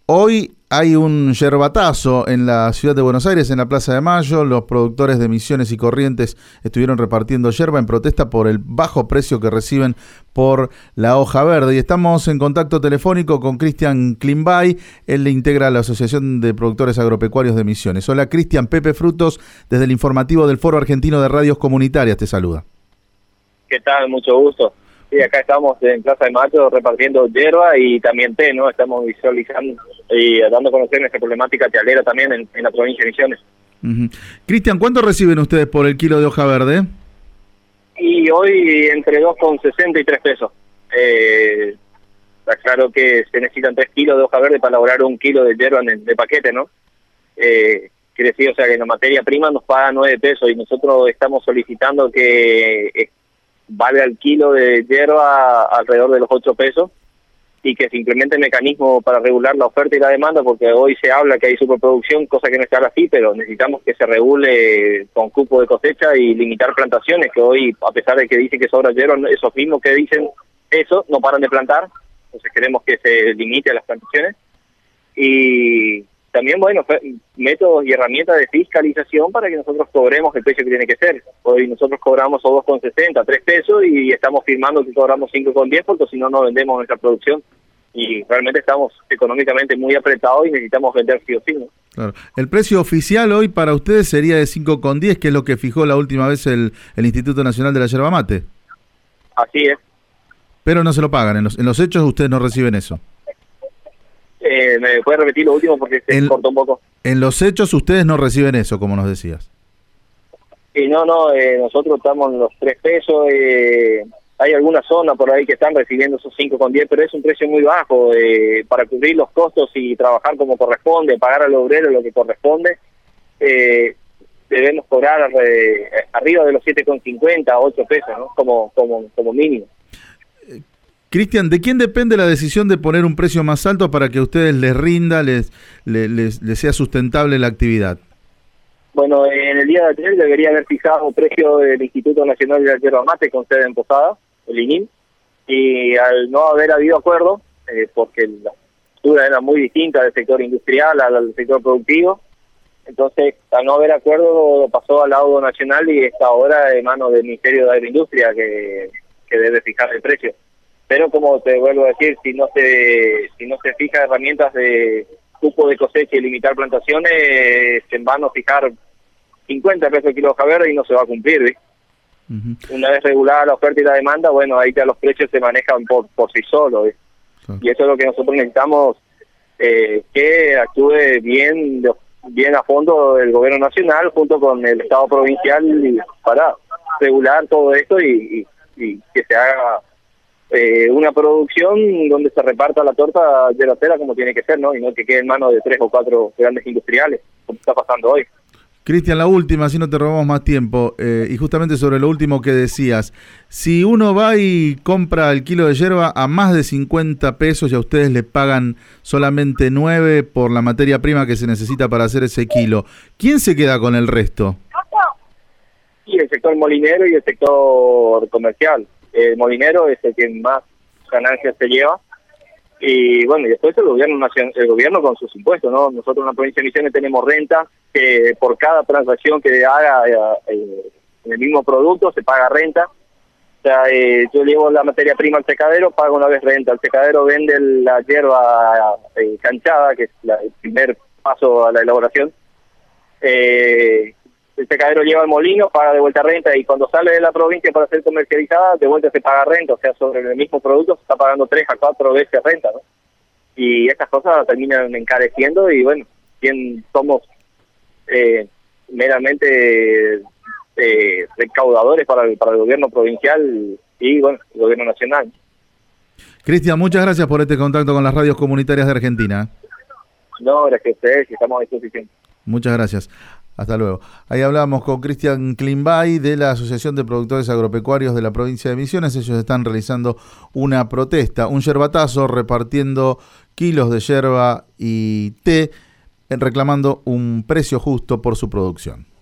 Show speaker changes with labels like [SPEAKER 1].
[SPEAKER 1] Hoy hay un yerbatazo en la ciudad de Buenos Aires, en la Plaza de Mayo. Los productores de Misiones y Corrientes estuvieron repartiendo yerba en protesta por el bajo precio que reciben por la hoja verde. Y estamos en contacto telefónico con Cristian Klimbay. Él le integra a la Asociación de Productores Agropecuarios de Misiones. Hola Cristian, Pepe Frutos, desde el informativo del Foro Argentino de Radios Comunitarias, te saluda.
[SPEAKER 2] ¿Qué tal? Mucho gusto. Sí, acá estamos en Plaza de Mayo repartiendo hierba y también té, ¿no? Estamos visualizando y dando a conocer nuestra problemática tealera también en la provincia de Misiones.
[SPEAKER 1] Cristian, ¿cuánto reciben ustedes por el kilo de hoja verde?
[SPEAKER 2] Y hoy entre 2,60 y 3 pesos. Está claro que se necesitan 3 kilos de hoja verde para elaborar 1 kilo de hierba de paquete, ¿no? Quiere decir, o sea, que la materia prima nos paga 9 pesos y nosotros estamos solicitando que vale al kilo de hierba alrededor de los 8 pesos y que se implemente el mecanismo para regular la oferta y la demanda, porque hoy se habla que hay superproducción, cosa que no está así, pero necesitamos que se regule con cupo de cosecha y limitar plantaciones, que hoy, a pesar de que dicen que sobra hierba, esos mismos que dicen eso no paran de plantar. Entonces queremos que se limite las plantaciones y también, bueno, métodos y herramientas de fiscalización para que nosotros cobremos el precio que tiene que ser. Hoy nosotros cobramos o 2,60, 3 pesos y estamos firmando que cobramos 5,10 porque si no, no vendemos nuestra producción. Y realmente estamos económicamente muy apretados y necesitamos vender sí o sí, ¿no?
[SPEAKER 1] Claro. El precio oficial hoy para ustedes sería de 5,10, que es lo que fijó la última vez el Instituto Nacional de la Yerba Mate.
[SPEAKER 2] Así es.
[SPEAKER 1] Pero no se lo pagan, en los hechos ustedes no reciben eso.
[SPEAKER 2] ¿Me puedes repetir lo último porque se cortó un poco?
[SPEAKER 1] En los hechos ustedes no reciben eso, como nos decías.
[SPEAKER 2] Y no, nosotros estamos en los 3 pesos. Hay algunas zonas por ahí que están recibiendo esos 5,10, pero es un precio muy bajo para cubrir los costos y trabajar como corresponde, pagar al obrero lo que corresponde. Debemos cobrar arriba de los 7,50 a 8 pesos, ¿no? Como mínimo.
[SPEAKER 1] Cristian, ¿de quién depende la decisión de poner un precio más alto para que a ustedes les rinda, les sea sustentable la actividad?
[SPEAKER 2] Bueno, en el día de ayer debería haber fijado un precio del Instituto Nacional de la Yerba Mate con sede en Posada, el INIM, y al no haber habido acuerdo, porque la estructura era muy distinta del sector industrial al sector productivo, entonces al no haber acuerdo pasó al lado nacional y está ahora de manos del Ministerio de Agroindustria que debe fijar el precio. Pero como te vuelvo a decir, si no se fija herramientas de cupo de cosecha y limitar plantaciones, se van a fijar 50 pesos el kilo de hoja verde y no se va a cumplir, ¿sí? Una vez regulada la oferta y la demanda, bueno, ahí ya los precios se manejan por sí solos, ¿sí? Claro. Y eso es lo que nosotros necesitamos, que actúe bien a fondo el gobierno nacional junto con el Estado provincial para regular todo esto y que se haga una producción donde se reparta la torta de la tela como tiene que ser, ¿no? Y no que quede en manos de 3 o 4 grandes industriales, como está pasando hoy.
[SPEAKER 1] Cristian, la última, si no te robamos más tiempo, y justamente sobre lo último que decías, si uno va y compra el kilo de yerba a más de 50 pesos y a ustedes le pagan solamente 9 por la materia prima que se necesita para hacer ese kilo, ¿quién se queda con el resto?
[SPEAKER 2] Y el sector molinero y el sector comercial. El molinero es el que más ganancias se lleva y bueno, y después el gobierno con sus impuestos, ¿no? Nosotros en la provincia de Misiones tenemos renta que por cada transacción que haga en el mismo producto se paga renta. O sea, yo llevo la materia prima al secadero, pago una vez renta. El secadero vende la hierba canchada, que es el primer paso a la elaboración. El secadero lleva al molino, paga de vuelta renta y cuando sale de la provincia para ser comercializada, de vuelta se paga renta. O sea, sobre el mismo producto se está pagando 3 a 4 veces renta, ¿no? Y estas cosas terminan encareciendo y bueno, somos meramente recaudadores para el gobierno provincial y bueno, el gobierno nacional.
[SPEAKER 1] Cristian, muchas gracias por este contacto con las radios comunitarias de Argentina.
[SPEAKER 2] No, gracias a ustedes, estamos a disposición.
[SPEAKER 1] Muchas gracias. Hasta luego. Ahí hablamos con Cristian Klimbay de la Asociación de Productores Agropecuarios de la provincia de Misiones. Ellos están realizando una protesta, un yerbatazo, repartiendo kilos de yerba y té, reclamando un precio justo por su producción.